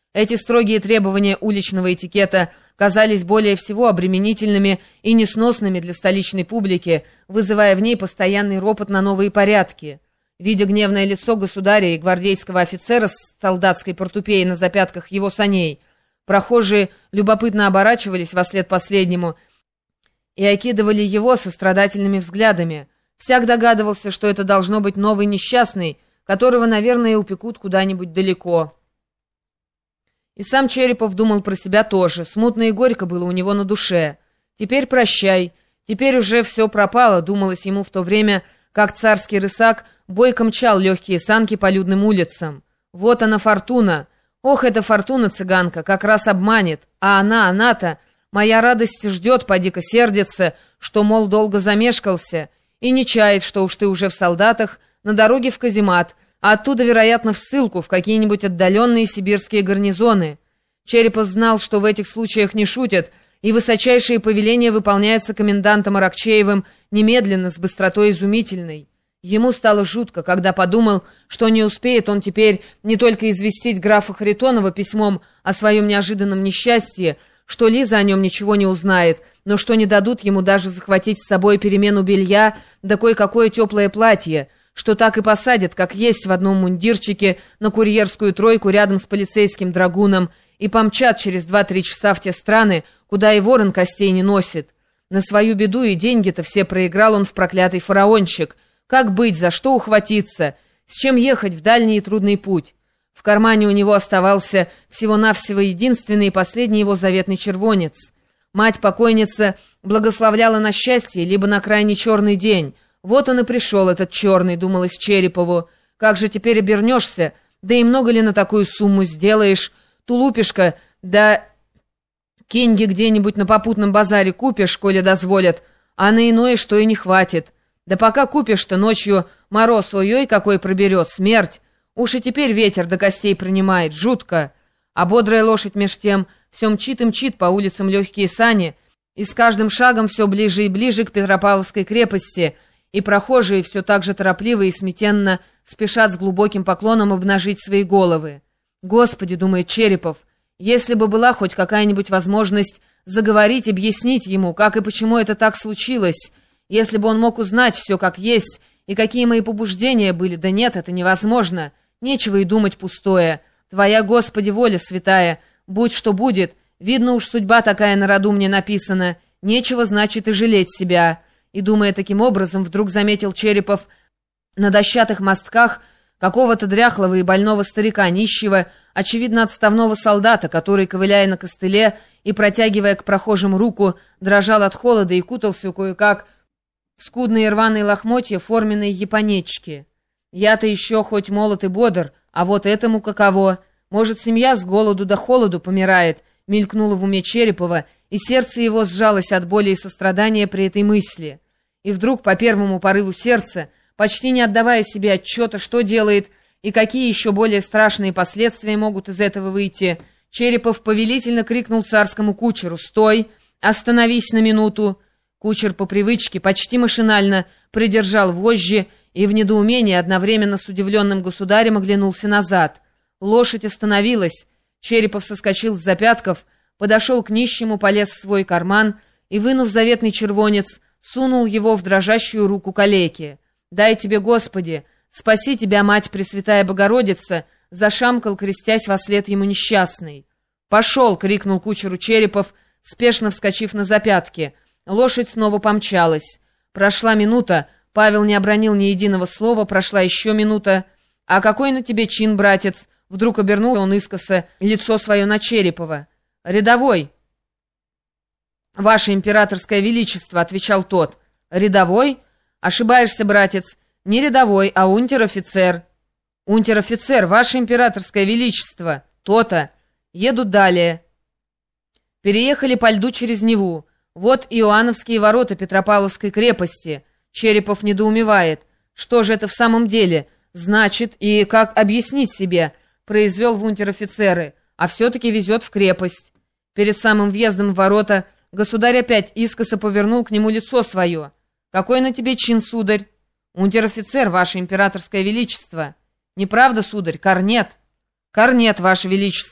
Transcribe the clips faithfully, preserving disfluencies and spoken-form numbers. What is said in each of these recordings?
Эти строгие требования уличного этикета казались более всего обременительными и несносными для столичной публики, вызывая в ней постоянный ропот на новые порядки. Видя гневное лицо государя и гвардейского офицера с солдатской портупеей на запятках его саней, прохожие любопытно оборачивались вослед последнему и окидывали его сострадательными взглядами. Всяк догадывался, что это должно быть новый несчастный, которого, наверное, упекут куда-нибудь далеко. И сам Черепов думал про себя тоже. Смутно и горько было у него на душе. «Теперь прощай. Теперь уже все пропало», — думалось ему в то время, как царский рысак бойко мчал легкие санки по людным улицам. «Вот она, фортуна! Ох, эта фортуна, цыганка, как раз обманет! А она, она-то, моя радость ждет, поди-ка сердится, что, мол, долго замешкался, и не чает, что уж ты уже в солдатах, на дороге в каземат, а оттуда, вероятно, в ссылку, в какие-нибудь отдаленные сибирские гарнизоны». Черепов знал, что в этих случаях не шутят, и высочайшие повеления выполняются комендантом Аракчеевым немедленно, с быстротой изумительной. Ему стало жутко, когда подумал, что не успеет он теперь не только известить графа Харитонова письмом о своем неожиданном несчастье, что Лиза о нем ничего не узнает, но что не дадут ему даже захватить с собой перемену белья, да кое-какое теплое платье, что так и посадят, как есть, в одном мундирчике на курьерскую тройку рядом с полицейским драгуном и помчат через два-три часа в те страны, куда и ворон костей не носит. На свою беду и деньги-то все проиграл он в проклятый фараончик. Как быть, за что ухватиться, с чем ехать в дальний и трудный путь? В кармане у него оставался всего-навсего единственный и последний его заветный червонец. Мать-покойница благословляла на счастье, либо на крайне черный день. Вот он и пришел, этот черный, думалось Черепову. Как же теперь обернешься? Да и много ли на такую сумму сделаешь? Тулупишка, да кеньги где-нибудь на попутном базаре купишь, коли дозволят, а на иное что и не хватит. Да пока купишь-то ночью мороз, ой-ой, какой проберет, смерть. Уж и теперь ветер до костей принимает, жутко. А бодрая лошадь меж тем все мчит и мчит по улицам легкие сани, и с каждым шагом все ближе и ближе к Петропавловской крепости, и прохожие все так же торопливо и смятенно спешат с глубоким поклоном обнажить свои головы. «Господи», — думает Черепов, — «если бы была хоть какая-нибудь возможность заговорить, объяснить ему, как и почему это так случилось, если бы он мог узнать все как есть, и какие мои побуждения были, да нет, это невозможно, нечего и думать пустое. Твоя, Господи, воля святая, будь что будет, видно уж судьба такая на роду мне написана, нечего, значит, и жалеть себя». И, думая таким образом, вдруг заметил Черепов на дощатых мостках какого-то дряхлого и больного старика, нищего, очевидно, отставного солдата, который, ковыляя на костыле и протягивая к прохожим руку, дрожал от холода и кутался кое-как в скудные рваные лохмотья форменной японечки. «Я-то еще хоть молод и бодр, а вот этому каково? Может, семья с голоду до холоду помирает?» мелькнуло в уме Черепова, и сердце его сжалось от боли и сострадания при этой мысли. И вдруг, по первому порыву сердца, почти не отдавая себе отчета, что делает и какие еще более страшные последствия могут из этого выйти, Черепов повелительно крикнул царскому кучеру: «Стой! Остановись на минуту!» Кучер по привычке почти машинально придержал вожжи и в недоумении одновременно с удивленным государем оглянулся назад. Лошадь остановилась. Черепов соскочил с запятков, подошел к нищему, полез в свой карман и, вынув заветный червонец, сунул его в дрожащую руку калеки. «Дай тебе, Господи! Спаси тебя, Мать Пресвятая Богородица!» зашамкал, крестясь вослед ему несчастный. «Пошел!» — крикнул кучеру Черепов, спешно вскочив на запятки. Лошадь снова помчалась. Прошла минута, Павел не обронил ни единого слова, прошла еще минута. «А какой на тебе чин, братец?» Вдруг обернул он искоса лицо свое на Черепова. «Рядовой!» «Ваше императорское величество», — отвечал тот. «Рядовой? Ошибаешься, братец. Не рядовой, а унтер-офицер». «Унтер-офицер, ваше императорское величество». «То-то. Едут далее». Переехали по льду через Неву. Вот Иоанновские ворота Петропавловской крепости. Черепов недоумевает. Что же это в самом деле значит и как объяснить себе? Произвел в унтер-офицеры, а все-таки везет в крепость. Перед самым въездом в ворота государь опять искоса повернул к нему лицо свое. «Какой на тебе чин, сударь?» «Унтер-офицер, ваше императорское величество». «Неправда, сударь, корнет». «Корнет, ваше величество»,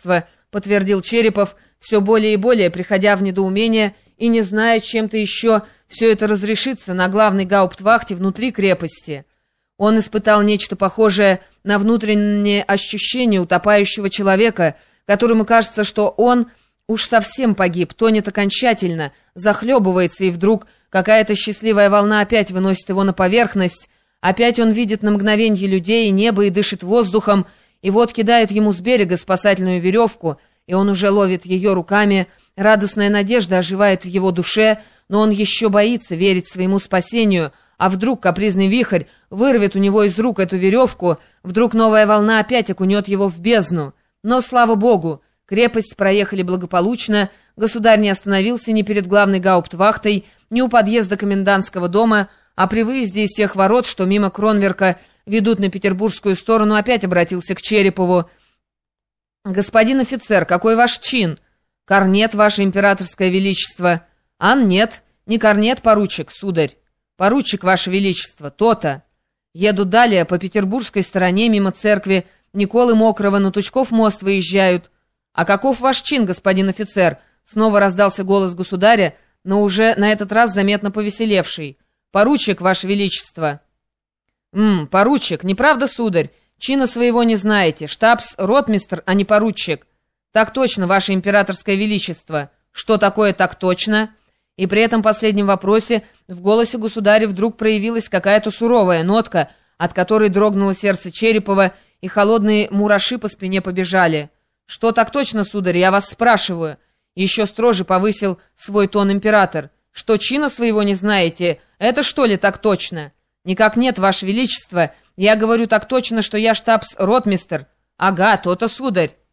— подтвердил Черепов, все более и более приходя в недоумение и не зная, чем-то еще все это разрешится на главной гауптвахте внутри крепости. Он испытал нечто похожее на внутреннее ощущение утопающего человека, которому кажется, что он уж совсем погиб, тонет окончательно, захлебывается, и вдруг какая-то счастливая волна опять выносит его на поверхность, опять он видит на мгновенье людей и небо и дышит воздухом, и вот кидают ему с берега спасательную веревку, и он уже ловит ее руками. Радостная надежда оживает в его душе, но он еще боится верить своему спасению, а вдруг капризный вихрь вырвет у него из рук эту веревку, вдруг новая волна опять окунет его в бездну. Но, слава богу, крепость проехали благополучно, государь не остановился ни перед главной гауптвахтой, ни у подъезда комендантского дома, а при выезде из тех ворот, что мимо Кронверка ведут на петербургскую сторону, опять обратился к Черепову. «Господин офицер, какой ваш чин?» «Корнет, ваше императорское величество». «Ан, нет, не корнет, поручик, сударь». «Поручик, ваше величество, то-то». Еду далее, по петербургской стороне, мимо церкви Николы Мокрого, на Тучков мост выезжают. «А каков ваш чин, господин офицер?» Снова раздался голос государя, но уже на этот раз заметно повеселевший. «Поручик, ваше величество». «Ммм, поручик, неправда, сударь? Чина своего не знаете. Штабс-ротмистр, а не поручик». «Так точно, ваше императорское величество». «Что такое так точно?» И при этом последнем вопросе в голосе государя вдруг проявилась какая-то суровая нотка, от которой дрогнуло сердце Черепова, и холодные мураши по спине побежали. «Что так точно, сударь, я вас спрашиваю?» Еще строже повысил свой тон император. «Что чина своего не знаете? Это что ли так точно?» «Никак нет, ваше величество. Я говорю так точно, что я штабс-ротмистр». «Ага, то-то, сударь».